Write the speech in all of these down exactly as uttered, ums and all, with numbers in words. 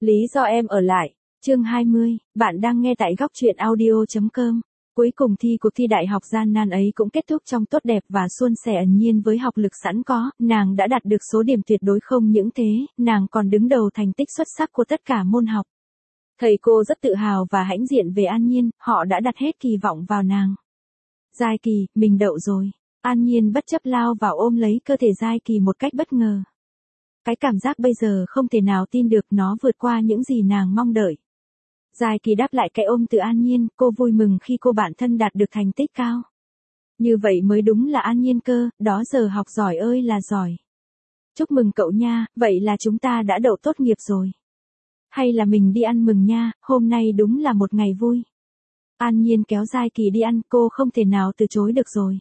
Lý do em ở lại. Chương hai mươi, bạn đang nghe tại góc truyện audio chấm com. Cuối cùng thi cuộc thi đại học gian nan ấy cũng kết thúc trong tốt đẹp và suôn sẻ. Ẩn nhiên với học lực sẵn có, nàng đã đạt được số điểm tuyệt đối. Không những thế, nàng còn đứng đầu thành tích xuất sắc của tất cả môn học. Thầy cô rất tự hào và hãnh diện về An Nhiên, họ đã đặt hết kỳ vọng vào nàng. Giai Kỳ, mình đậu rồi. An Nhiên bất chấp lao vào ôm lấy cơ thể Giai Kỳ một cách bất ngờ. Cái cảm giác bây giờ không thể nào tin được, nó vượt qua những gì nàng mong đợi. Giai Kỳ đáp lại cái ôm từ An Nhiên, cô vui mừng khi cô bạn thân đạt được thành tích cao. Như vậy mới đúng là An Nhiên cơ, đó giờ học giỏi ơi là giỏi. Chúc mừng cậu nha, vậy là chúng ta đã đậu tốt nghiệp rồi. Hay là mình đi ăn mừng nha, hôm nay đúng là một ngày vui. An Nhiên kéo Giai Kỳ đi ăn, cô không thể nào từ chối được rồi.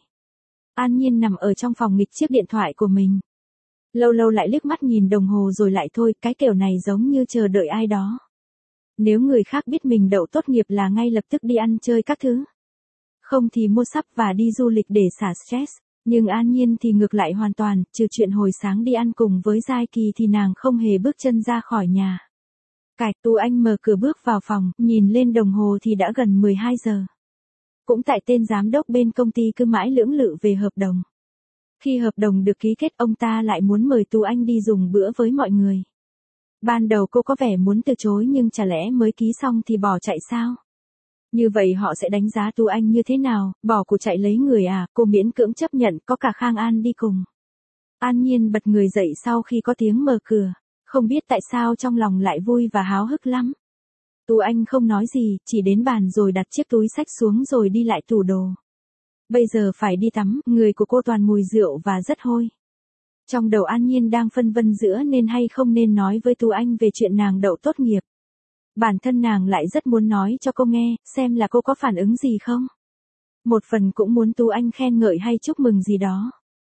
An Nhiên nằm ở trong phòng nghịch chiếc điện thoại của mình. Lâu lâu lại liếc mắt nhìn đồng hồ rồi lại thôi, cái kiểu này giống như chờ đợi ai đó. Nếu người khác biết mình đậu tốt nghiệp là ngay lập tức đi ăn chơi các thứ. Không thì mua sắm và đi du lịch để xả stress. Nhưng An Nhiên thì ngược lại hoàn toàn, trừ chuyện hồi sáng đi ăn cùng với Giai Kỳ thì nàng không hề bước chân ra khỏi nhà. Cạch, Tú Anh mở cửa bước vào phòng, nhìn lên đồng hồ thì đã gần mười hai giờ. Cũng tại tên giám đốc bên công ty cứ mãi lưỡng lự về hợp đồng. Khi hợp đồng được ký kết, ông ta lại muốn mời Tú Anh đi dùng bữa với mọi người. Ban đầu cô có vẻ muốn từ chối nhưng chả lẽ mới ký xong thì bỏ chạy sao? Như vậy họ sẽ đánh giá Tú Anh như thế nào, bỏ cuộc chạy lấy người à? Cô miễn cưỡng chấp nhận, có cả Khang An đi cùng. An Nhiên bật người dậy sau khi có tiếng mở cửa, không biết tại sao trong lòng lại vui và háo hức lắm. Tú Anh không nói gì, chỉ đến bàn rồi đặt chiếc túi xách xuống rồi đi lại tủ đồ. Bây giờ phải đi tắm, người của cô toàn mùi rượu và rất hôi. Trong đầu An Nhiên đang phân vân giữa nên hay không nên nói với Tú Anh về chuyện nàng đậu tốt nghiệp. Bản thân nàng lại rất muốn nói cho cô nghe, xem là cô có phản ứng gì không. Một phần cũng muốn Tú Anh khen ngợi hay chúc mừng gì đó.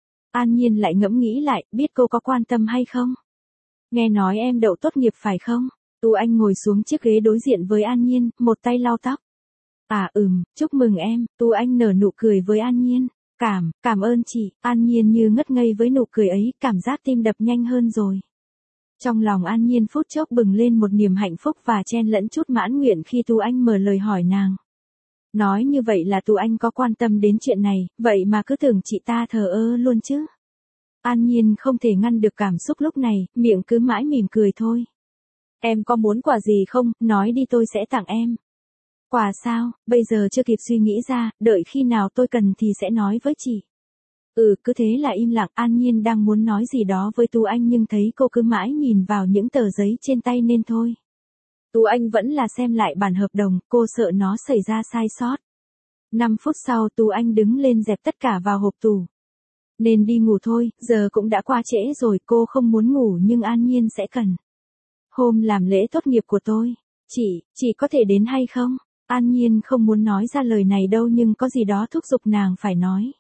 An Nhiên lại ngẫm nghĩ lại, biết cô có quan tâm hay không. Nghe nói em đậu tốt nghiệp phải không? Tú Anh ngồi xuống chiếc ghế đối diện với An Nhiên, một tay lau tóc. À ừm, chúc mừng em. Tú Anh nở nụ cười với An Nhiên. Cảm, cảm ơn chị. An Nhiên như ngất ngây với nụ cười ấy, cảm giác tim đập nhanh hơn rồi. Trong lòng An Nhiên phút chốc bừng lên một niềm hạnh phúc và chen lẫn chút mãn nguyện khi Tú Anh mở lời hỏi nàng. Nói như vậy là Tú Anh có quan tâm đến chuyện này, vậy mà cứ tưởng chị ta thờ ơ luôn chứ. An Nhiên không thể ngăn được cảm xúc lúc này, miệng cứ mãi mỉm cười thôi. Em có muốn quà gì không, nói đi tôi sẽ tặng em. Quà sao, bây giờ chưa kịp suy nghĩ ra, đợi khi nào tôi cần thì sẽ nói với chị. Ừ, cứ thế là im lặng. An Nhiên đang muốn nói gì đó với Tú Anh nhưng thấy cô cứ mãi nhìn vào những tờ giấy trên tay nên thôi. Tú Anh vẫn là xem lại bản hợp đồng, cô sợ nó xảy ra sai sót. năm phút sau Tú Anh đứng lên dẹp tất cả vào hộp tủ. Nên đi ngủ thôi, giờ cũng đã qua trễ rồi, cô không muốn ngủ nhưng An Nhiên sẽ cần. Hôm làm lễ tốt nghiệp của tôi, chị, chị có thể đến hay không? An Nhiên không muốn nói ra lời này đâu nhưng có gì đó thúc giục nàng phải nói.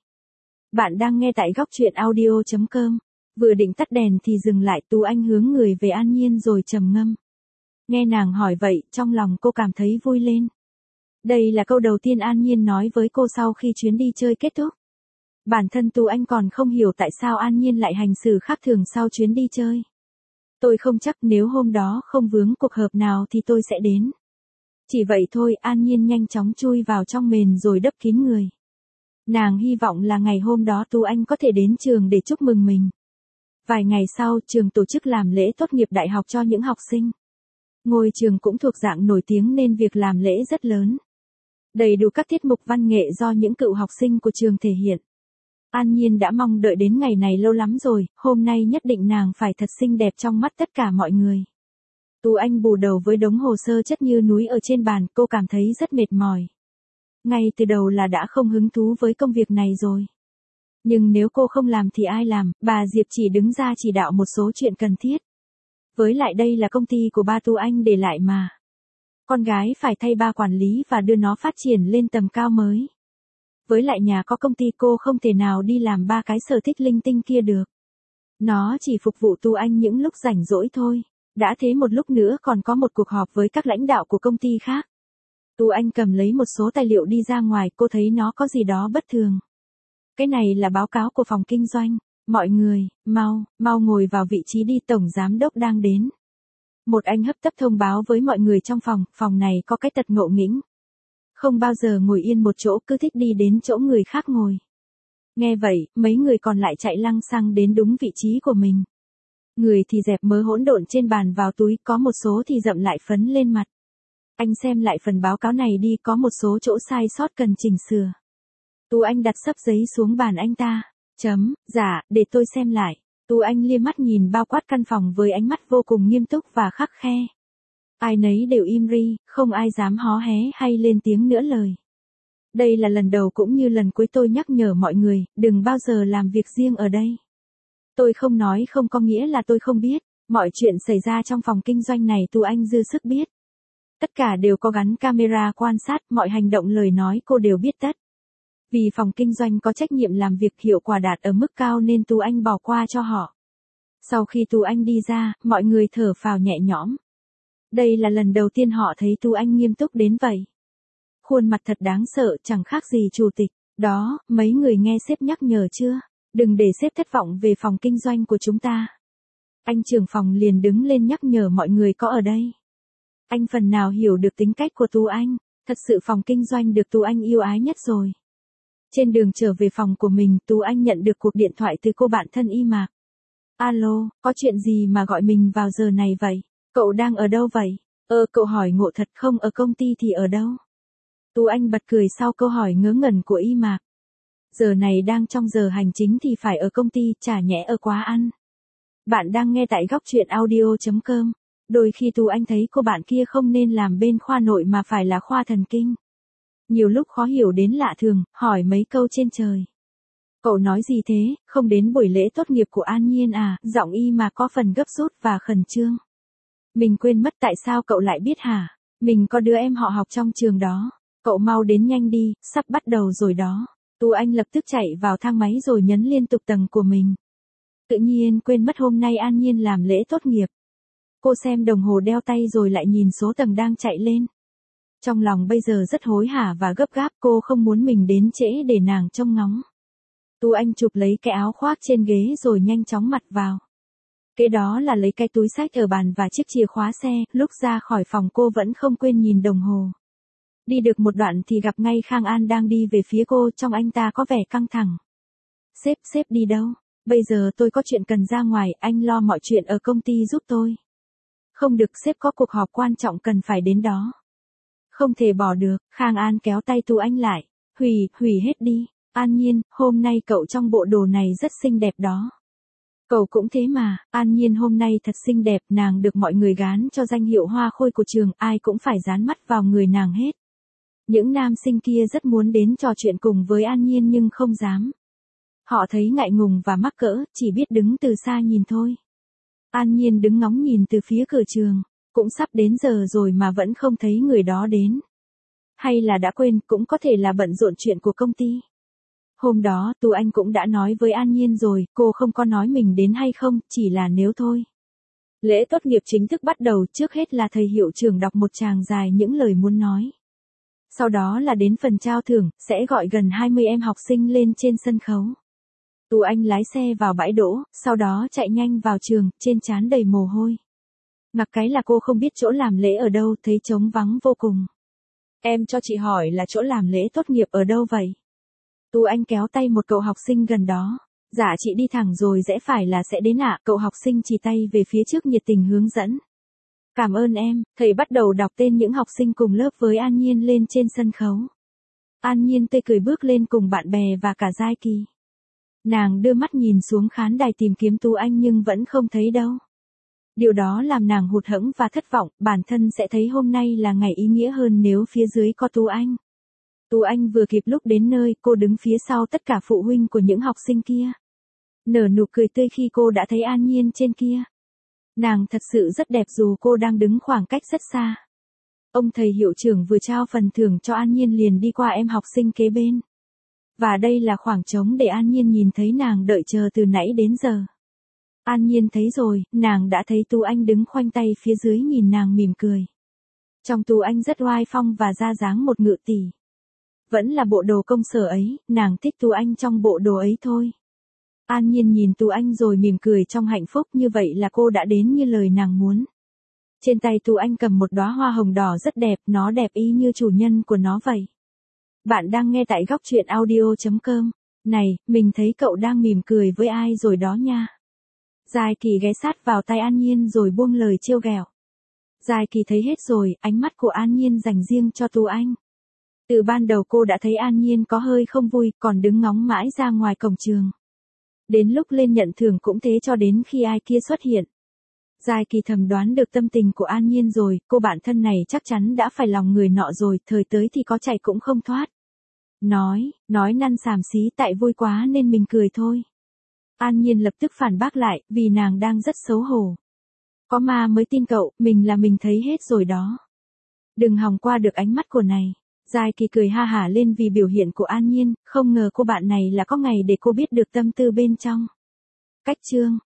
Bạn đang nghe tại góc truyện audio chấm com. Vừa định tắt đèn thì dừng lại, Tú Anh hướng người về An Nhiên rồi trầm ngâm. Nghe nàng hỏi vậy, trong lòng cô cảm thấy vui lên. Đây là câu đầu tiên An Nhiên nói với cô sau khi chuyến đi chơi kết thúc. Bản thân Tú Anh còn không hiểu tại sao An Nhiên lại hành xử khác thường sau chuyến đi chơi. Tôi không chắc, nếu hôm đó không vướng cuộc họp nào thì tôi sẽ đến. Chỉ vậy thôi, An Nhiên nhanh chóng chui vào trong mền rồi đắp kín người. Nàng hy vọng là ngày hôm đó Tú Anh có thể đến trường để chúc mừng mình. Vài ngày sau, trường tổ chức làm lễ tốt nghiệp đại học cho những học sinh. Ngôi trường cũng thuộc dạng nổi tiếng nên việc làm lễ rất lớn. Đầy đủ các tiết mục văn nghệ do những cựu học sinh của trường thể hiện. An Nhiên đã mong đợi đến ngày này lâu lắm rồi, hôm nay nhất định nàng phải thật xinh đẹp trong mắt tất cả mọi người. Tú Anh bù đầu với đống hồ sơ chất như núi ở trên bàn, cô cảm thấy rất mệt mỏi. Ngay từ đầu là đã không hứng thú với công việc này rồi. Nhưng nếu cô không làm thì ai làm, bà Diệp chỉ đứng ra chỉ đạo một số chuyện cần thiết. Với lại đây là công ty của ba Tú Anh để lại mà. Con gái phải thay ba quản lý và đưa nó phát triển lên tầm cao mới. Với lại nhà có công ty, cô không thể nào đi làm ba cái sở thích linh tinh kia được. Nó chỉ phục vụ Tú Anh những lúc rảnh rỗi thôi. Đã thế một lúc nữa còn có một cuộc họp với các lãnh đạo của công ty khác. Tú Anh cầm lấy một số tài liệu đi ra ngoài, cô thấy nó có gì đó bất thường. Cái này là báo cáo của phòng kinh doanh. Mọi người, mau, mau ngồi vào vị trí đi, tổng giám đốc đang đến. Một anh hấp tấp thông báo với mọi người trong phòng, phòng này có cái tật ngộ nghĩnh. Không bao giờ ngồi yên một chỗ, cứ thích đi đến chỗ người khác ngồi. Nghe vậy, mấy người còn lại chạy lăng xăng đến đúng vị trí của mình. Người thì dẹp mớ hỗn độn trên bàn vào túi, có một số thì dậm lại phấn lên mặt. Anh xem lại phần báo cáo này đi, có một số chỗ sai sót cần chỉnh sửa. Tú Anh đặt xấp giấy xuống bàn anh ta. Chấm, dạ, để tôi xem lại. Tú Anh liếc mắt nhìn bao quát căn phòng với ánh mắt vô cùng nghiêm túc và khắt khe. Ai nấy đều im ri, không ai dám hó hé hay lên tiếng nữa lời. Đây là lần đầu cũng như lần cuối tôi nhắc nhở mọi người, đừng bao giờ làm việc riêng ở đây. Tôi không nói không có nghĩa là tôi không biết, mọi chuyện xảy ra trong phòng kinh doanh này Tú Anh dư sức biết. Tất cả đều có gắn camera quan sát, mọi hành động lời nói cô đều biết tất. Vì phòng kinh doanh có trách nhiệm làm việc hiệu quả đạt ở mức cao nên Tú Anh bỏ qua cho họ. Sau khi Tú Anh đi ra, mọi người thở phào nhẹ nhõm. Đây là lần đầu tiên họ thấy Tú Anh nghiêm túc đến vậy. Khuôn mặt thật đáng sợ, chẳng khác gì chủ tịch. Đó, mấy người nghe sếp nhắc nhở chưa? Đừng để sếp thất vọng về phòng kinh doanh của chúng ta. Anh trưởng phòng liền đứng lên nhắc nhở mọi người có ở đây. Anh phần nào hiểu được tính cách của Tú Anh, thật sự phòng kinh doanh được Tú Anh yêu ái nhất rồi. Trên đường trở về phòng của mình, Tú Anh nhận được cuộc điện thoại từ cô bạn thân Y Mạc. Alo, có chuyện gì mà gọi mình vào giờ này vậy? Cậu đang ở đâu vậy? Ờ, cậu hỏi ngộ thật, không ở công ty thì ở đâu? Tú Anh bật cười sau câu hỏi ngớ ngẩn của Y Mạc. Giờ này đang trong giờ hành chính thì phải ở công ty, chả nhẽ ở quán ăn. Bạn đang nghe tại góc truyện audio chấm com. Đôi khi Tú Anh thấy cô bạn kia không nên làm bên khoa nội mà phải là khoa thần kinh. Nhiều lúc khó hiểu đến lạ thường, hỏi mấy câu trên trời. Cậu nói gì thế, không đến buổi lễ tốt nghiệp của An Nhiên à? Giọng Y Mạc có phần gấp rút và khẩn trương. Mình quên mất tại sao cậu lại biết hả? Mình có đứa em họ học trong trường đó. Cậu mau đến nhanh đi, sắp bắt đầu rồi đó. Tú Anh lập tức chạy vào thang máy rồi nhấn liên tục tầng của mình. Tự nhiên quên mất hôm nay An Nhiên làm lễ tốt nghiệp. Cô xem đồng hồ đeo tay rồi lại nhìn số tầng đang chạy lên. Trong lòng bây giờ rất hối hả và gấp gáp, cô không muốn mình đến trễ để nàng trông ngóng. Tú Anh chụp lấy cái áo khoác trên ghế rồi nhanh chóng mặc vào. Kế đó là lấy cái túi xách ở bàn và chiếc chìa khóa xe, lúc ra khỏi phòng cô vẫn không quên nhìn đồng hồ. Đi được một đoạn thì gặp ngay Khang An đang đi về phía cô, trong anh ta có vẻ căng thẳng. Sếp, sếp đi đâu? Bây giờ tôi có chuyện cần ra ngoài, anh lo mọi chuyện ở công ty giúp tôi. Không được, sếp có cuộc họp quan trọng cần phải đến đó. Không thể bỏ được, Khang An kéo tay Tú Anh lại. Hủy, hủy hết đi. An Nhiên, hôm nay cậu trong bộ đồ này rất xinh đẹp đó. Cậu cũng thế mà, An Nhiên hôm nay thật xinh đẹp, nàng được mọi người gán cho danh hiệu hoa khôi của trường, ai cũng phải dán mắt vào người nàng hết. Những nam sinh kia rất muốn đến trò chuyện cùng với An Nhiên nhưng không dám. Họ thấy ngại ngùng và mắc cỡ, chỉ biết đứng từ xa nhìn thôi. An Nhiên đứng ngóng nhìn từ phía cửa trường, cũng sắp đến giờ rồi mà vẫn không thấy người đó đến. Hay là đã quên, cũng có thể là bận rộn chuyện của công ty. Hôm đó, Tú Anh cũng đã nói với An Nhiên rồi, cô không có nói mình đến hay không, chỉ là nếu thôi. Lễ tốt nghiệp chính thức bắt đầu, trước hết là thầy hiệu trưởng đọc một tràng dài những lời muốn nói. Sau đó là đến phần trao thưởng, sẽ gọi gần hai mươi em học sinh lên trên sân khấu. Tú Anh lái xe vào bãi đỗ, sau đó chạy nhanh vào trường, trên trán đầy mồ hôi. Ngặc cái là cô không biết chỗ làm lễ ở đâu, thấy trống vắng vô cùng. Em cho chị hỏi là chỗ làm lễ tốt nghiệp ở đâu vậy? Tú Anh kéo tay một cậu học sinh gần đó. Dạ chị đi thẳng rồi rẽ phải là sẽ đến ạ, cậu học sinh chỉ tay về phía trước nhiệt tình hướng dẫn. Cảm ơn em, thầy bắt đầu đọc tên những học sinh cùng lớp với An Nhiên lên trên sân khấu. An Nhiên tươi cười bước lên cùng bạn bè và cả Giai Kỳ. Nàng đưa mắt nhìn xuống khán đài tìm kiếm Tú Anh nhưng vẫn không thấy đâu. Điều đó làm nàng hụt hẫng và thất vọng, bản thân sẽ thấy hôm nay là ngày ý nghĩa hơn nếu phía dưới có Tú Anh. Tú Anh vừa kịp lúc đến nơi, cô đứng phía sau tất cả phụ huynh của những học sinh kia. Nở nụ cười tươi khi cô đã thấy An Nhiên trên kia. Nàng thật sự rất đẹp dù cô đang đứng khoảng cách rất xa. Ông thầy hiệu trưởng vừa trao phần thưởng cho An Nhiên liền đi qua em học sinh kế bên. Và đây là khoảng trống để An Nhiên nhìn thấy nàng đợi chờ từ nãy đến giờ. An Nhiên thấy rồi, nàng đã thấy Tú Anh đứng khoanh tay phía dưới nhìn nàng mỉm cười. Trong Tú Anh rất oai phong và ra dáng một ngự tỷ. Vẫn là bộ đồ công sở ấy, nàng thích Tú Anh trong bộ đồ ấy thôi. An Nhiên nhìn Tú Anh rồi mỉm cười trong hạnh phúc, như vậy là cô đã đến như lời nàng muốn. Trên tay Tú Anh cầm một đóa hoa hồng đỏ rất đẹp, nó đẹp y như chủ nhân của nó vậy. Bạn đang nghe tại góc truyện audio chấm com. Này, mình thấy cậu đang mỉm cười với ai rồi đó nha. Giai Kỳ ghé sát vào tay An Nhiên rồi buông lời trêu ghẹo. Giai Kỳ thấy hết rồi, ánh mắt của An Nhiên dành riêng cho Tú Anh. Từ ban đầu cô đã thấy An Nhiên có hơi không vui, còn đứng ngóng mãi ra ngoài cổng trường. Đến lúc lên nhận thưởng cũng thế cho đến khi ai kia xuất hiện. Giai Kỳ thầm đoán được tâm tình của An Nhiên rồi, cô bạn thân này chắc chắn đã phải lòng người nọ rồi, thời tới thì có chạy cũng không thoát. Nói, nói năn xàm xí tại vui quá nên mình cười thôi. An Nhiên lập tức phản bác lại, vì nàng đang rất xấu hổ. Có ma mới tin cậu, mình là mình thấy hết rồi đó. Đừng hòng qua được ánh mắt của này. Giai Kỳ cười ha hả lên vì biểu hiện của An Nhiên, không ngờ cô bạn này là có ngày để cô biết được tâm tư bên trong. Cách chương